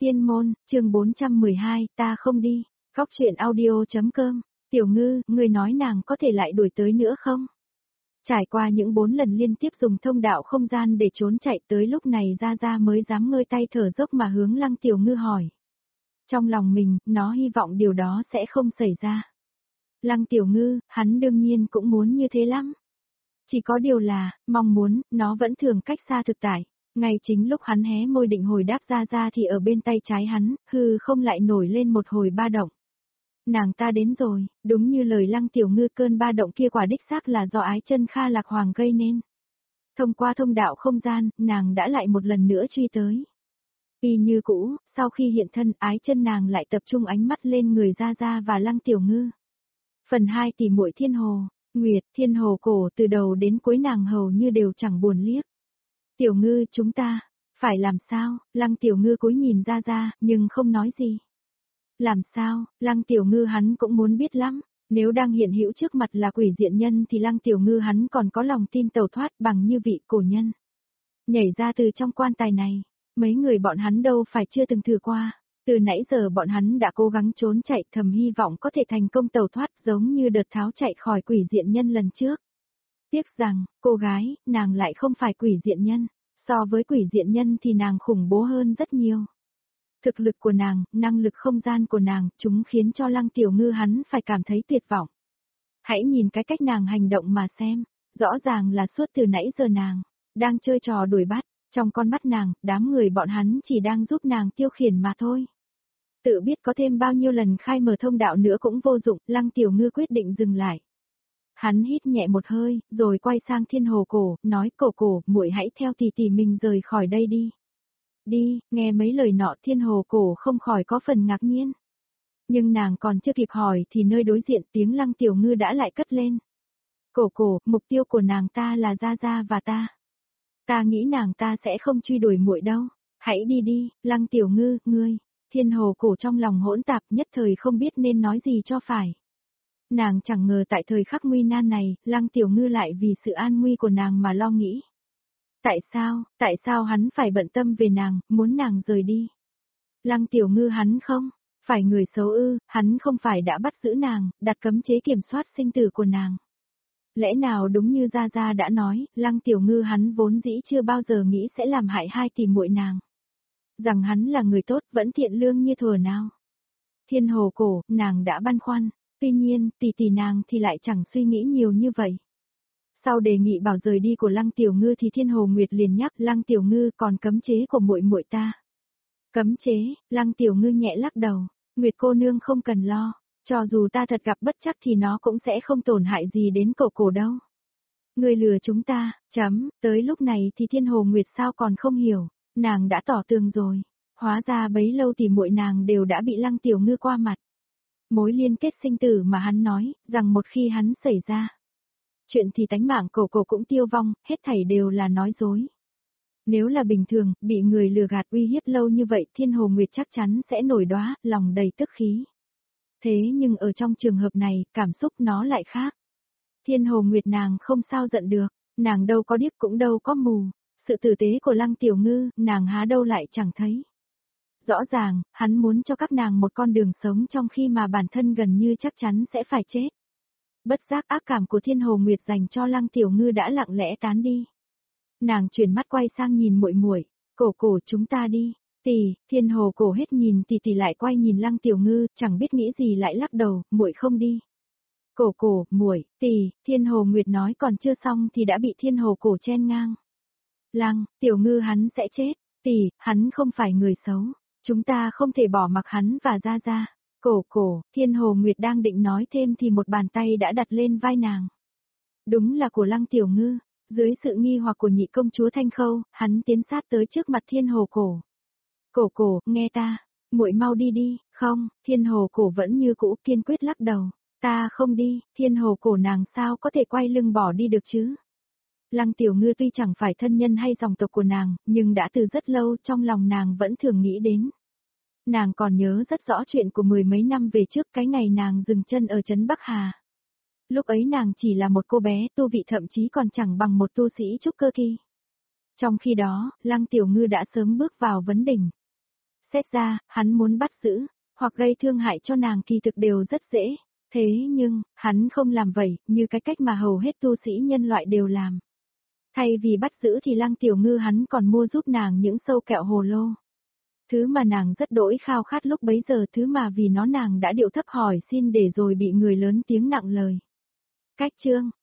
Tiên môn, chương 412, ta không đi. Góc truyện audio.com. Tiểu Ngư, ngươi nói nàng có thể lại đuổi tới nữa không? Trải qua những 4 lần liên tiếp dùng thông đạo không gian để trốn chạy, tới lúc này Gia Gia mới dám ngơi tay thở dốc mà hướng Lăng Tiểu Ngư hỏi. Trong lòng mình, nó hy vọng điều đó sẽ không xảy ra. Lăng Tiểu Ngư, hắn đương nhiên cũng muốn như thế lắm. Chỉ có điều là, mong muốn, nó vẫn thường cách xa thực tại. Ngay chính lúc hắn hé môi định hồi đáp Gia Gia thì ở bên tay trái hắn, hư không lại nổi lên một hồi ba động. Nàng ta đến rồi, đúng như lời Lăng Tiểu Ngư, cơn ba động kia quả đích xác là do Ái Chân Kha Lạc Hoàng gây nên. Thông qua thông đạo không gian, nàng đã lại một lần nữa truy tới. Y như cũ, sau khi hiện thân, Ái Chân nàng lại tập trung ánh mắt lên người Gia Gia và Lăng Tiểu Ngư. Phần 2 tỷ muội Thiên Hồ, Nguyệt, Thiên Hồ Cổ, từ đầu đến cuối nàng hầu như đều chẳng buồn liếc. Tiểu Ngư, chúng ta, phải làm sao? Lăng Tiểu Ngư cúi nhìn Gia Gia, nhưng không nói gì. Làm sao? Lăng Tiểu Ngư hắn cũng muốn biết lắm. Nếu đang hiện hữu trước mặt là quỷ diện nhân thì Lăng Tiểu Ngư hắn còn có lòng tin tẩu thoát bằng như vị cổ nhân. Nhảy ra từ trong quan tài này, mấy người bọn hắn đâu phải chưa từng thử qua. Từ nãy giờ bọn hắn đã cố gắng trốn chạy, thầm hy vọng có thể thành công tẩu thoát giống như đợt tháo chạy khỏi quỷ diện nhân lần trước. Tiếc rằng, cô gái, nàng lại không phải quỷ diện nhân. So với quỷ diện nhân thì nàng khủng bố hơn rất nhiều. Thực lực của nàng, năng lực không gian của nàng, chúng khiến cho Lăng Tiểu Ngư hắn phải cảm thấy tuyệt vọng. Hãy nhìn cái cách nàng hành động mà xem, rõ ràng là suốt từ nãy giờ nàng đang chơi trò đuổi bắt, trong con mắt nàng, đám người bọn hắn chỉ đang giúp nàng tiêu khiển mà thôi. Tự biết có thêm bao nhiêu lần khai mở thông đạo nữa cũng vô dụng, Lăng Tiểu Ngư quyết định dừng lại. Hắn hít nhẹ một hơi, rồi quay sang Thiên Hồ Cổ, nói: Cổ, muội hãy theo tỷ tỷ mình rời khỏi đây đi. Đi, nghe mấy lời nọ Thiên Hồ Cổ không khỏi có phần ngạc nhiên. Nhưng nàng còn chưa kịp hỏi thì nơi đối diện tiếng Lăng Tiểu Ngư đã lại cất lên. Cổ, mục tiêu của nàng ta là Gia Gia và ta. Ta nghĩ nàng ta sẽ không truy đuổi muội đâu. Hãy đi đi, Lăng Tiểu Ngư, ngươi. Thiên Hồ Cổ trong lòng hỗn tạp, nhất thời không biết nên nói gì cho phải. Nàng chẳng ngờ tại thời khắc nguy nan này, Lăng Tiểu Ngư lại vì sự an nguy của nàng mà lo nghĩ. Tại sao hắn phải bận tâm về nàng, muốn nàng rời đi? Lăng Tiểu Ngư hắn không phải người xấu ư? Hắn không phải đã bắt giữ nàng, đặt cấm chế kiểm soát sinh tử của nàng. Lẽ nào đúng như Gia Gia đã nói, Lăng Tiểu Ngư hắn vốn dĩ chưa bao giờ nghĩ sẽ làm hại hai tỷ muội nàng. Rằng hắn là người tốt, vẫn thiện lương như thuở nào. Thiên Hồ Cổ, nàng đã băn khoăn, tuy nhiên, tỷ nàng thì lại chẳng suy nghĩ nhiều như vậy. Sau đề nghị bảo rời đi của Lăng Tiểu Ngư thì Thiên Hồ Nguyệt liền nhắc: Lăng Tiểu Ngư, còn cấm chế của muội muội ta. Cấm chế? Lăng Tiểu Ngư nhẹ lắc đầu, Nguyệt cô nương không cần lo, cho dù ta thật gặp bất trắc thì nó cũng sẽ không tổn hại gì đến cổ đâu. Ngươi lừa chúng ta, tới lúc này thì Thiên Hồ Nguyệt sao còn không hiểu, nàng đã tỏ tường rồi, hóa ra bấy lâu thì muội nàng đều đã bị Lăng Tiểu Ngư qua mặt. Mối liên kết sinh tử mà hắn nói, rằng một khi hắn xảy ra chuyện thì tánh mạng cổ cũng tiêu vong, hết thảy đều là nói dối. Nếu là bình thường, bị người lừa gạt uy hiếp lâu như vậy, Thiên Hồ Nguyệt chắc chắn sẽ nổi đoá, lòng đầy tức khí. Thế nhưng ở trong trường hợp này, cảm xúc nó lại khác. Thiên Hồ Nguyệt nàng không sao giận được, nàng đâu có điếc cũng đâu có mù. Sự tử tế của Lăng Tiểu Ngư, nàng há đâu lại chẳng thấy. Rõ ràng, hắn muốn cho các nàng một con đường sống trong khi mà bản thân gần như chắc chắn sẽ phải chết. Bất giác ác cảm của Thiên Hồ Nguyệt dành cho Lăng Tiểu Ngư đã lặng lẽ tán đi. Nàng chuyển mắt quay sang nhìn muội, cổ chúng ta đi. Tỷ, Thiên Hồ Cổ hết nhìn tỷ lại quay nhìn Lăng Tiểu Ngư, chẳng biết nghĩ gì lại lắc đầu, muội không đi. Cổ, muội, tỷ, Thiên Hồ Nguyệt nói còn chưa xong thì đã bị Thiên Hồ Cổ chen ngang. Lăng Tiểu Ngư hắn sẽ chết, tỷ, hắn không phải người xấu, chúng ta không thể bỏ mặc hắn và Gia Gia. Cổ, Thiên Hồ Nguyệt đang định nói thêm thì một bàn tay đã đặt lên vai nàng. Đúng là của Lăng Tiểu Ngư, dưới sự nghi hoặc của nhị công chúa Thanh Khâu, hắn tiến sát tới trước mặt Thiên Hồ Cổ. Cổ, nghe ta, muội mau đi đi, không, Thiên Hồ Cổ vẫn như cũ kiên quyết lắc đầu, ta không đi, Thiên Hồ Cổ nàng sao có thể quay lưng bỏ đi được chứ? Lăng Tiểu Ngư tuy chẳng phải thân nhân hay dòng tộc của nàng, nhưng đã từ rất lâu trong lòng nàng vẫn thường nghĩ đến. Nàng còn nhớ rất rõ chuyện của 10 mấy năm về trước, cái ngày nàng dừng chân ở trấn Bắc Hà. Lúc ấy nàng chỉ là một cô bé, tu vị thậm chí còn chẳng bằng một tu sĩ trúc cơ kỳ. Trong khi đó, Lăng Tiểu Ngư đã sớm bước vào vấn đỉnh. Xét ra, hắn muốn bắt giữ, hoặc gây thương hại cho nàng kỳ thực đều rất dễ. Thế nhưng, hắn không làm vậy, như cái cách mà hầu hết tu sĩ nhân loại đều làm. Thay vì bắt giữ thì Lăng Tiểu Ngư hắn còn mua giúp nàng những sâu kẹo hồ lô. Thứ mà nàng rất đỗi khao khát lúc bấy giờ, thứ mà vì nó nàng đã điệu thấp hỏi xin để rồi bị người lớn tiếng nặng lời. Cách chương